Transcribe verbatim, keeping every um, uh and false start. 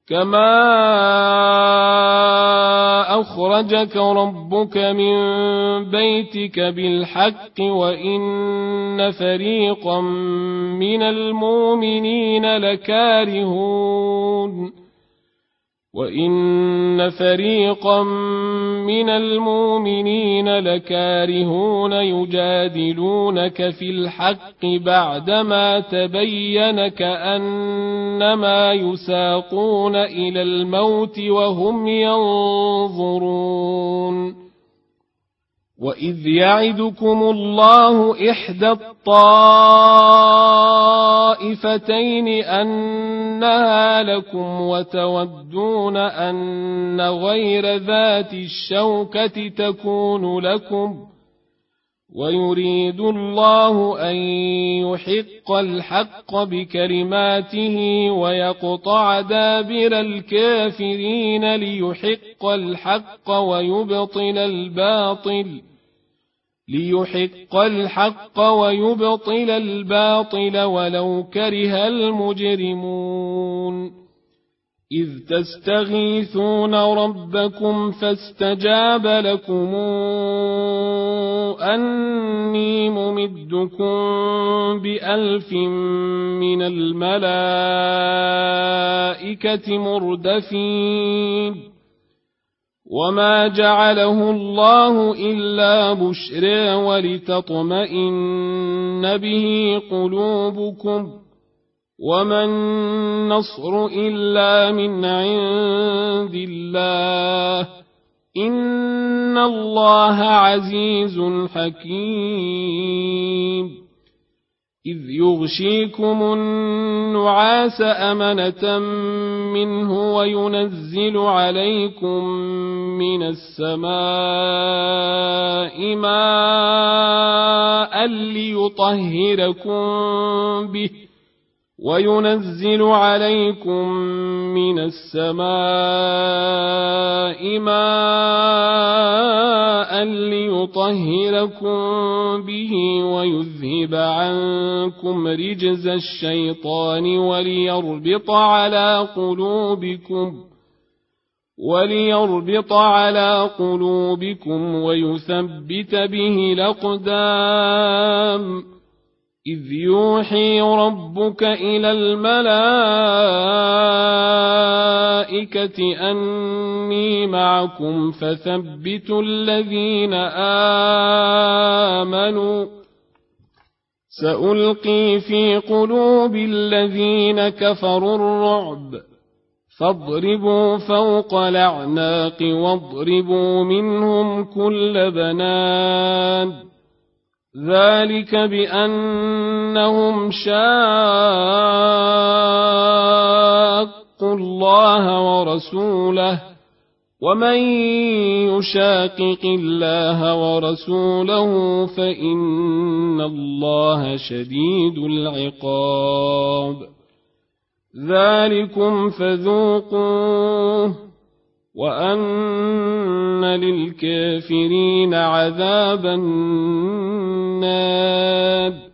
كما أخرجك ربك من بيتك بالحق وإن فريقا من المؤمنين لكارهون وإن فريقا من المؤمنين لكارهون يجادلونك في الحق بعدما تبين كأنما يساقون إلى الموت وهم ينظرون وإذ يعدكم الله إحدى الطائفتين أنها لكم وتودون أن غير ذات الشوكة تكون لكم ويريد الله أن يحق الحق بكلماته ويقطع دابر الكافرين ليحق الحق ويبطل الباطل ليحق الحق ويبطل الباطل ولو كره المجرمون إذ تستغيثون ربكم فاستجاب لكم أني ممدكم بألف من الملائكة مردفين وما جعله الله إلا بشرى ولتطمئن به قلوبكم وما النصر إلا من عند الله إن الله عزيز حكيم إذ يغشيكم النعاس أمنة منه وينزل عليكم من السماء ماء ليطهركم به وينزل عليكم من السماء ماء ليطهركم به ويذهب عنكم رجز الشيطان وليربط على قلوبكم وليربط على قلوبكم ويثبت به الأقدام إذ يوحي ربك إلى الملائكة أني معكم فثبتوا الذين آمنوا سألقي في قلوب الذين كفروا الرعب فاضربوا فوق الأعناق واضربوا منهم كل بنان ذلك بأنهم شاقوا الله ورسوله ومن يشاقق الله ورسوله فإن الله شديد العقاب ذلكم فذوقوه وأن للكافرين عذاب النار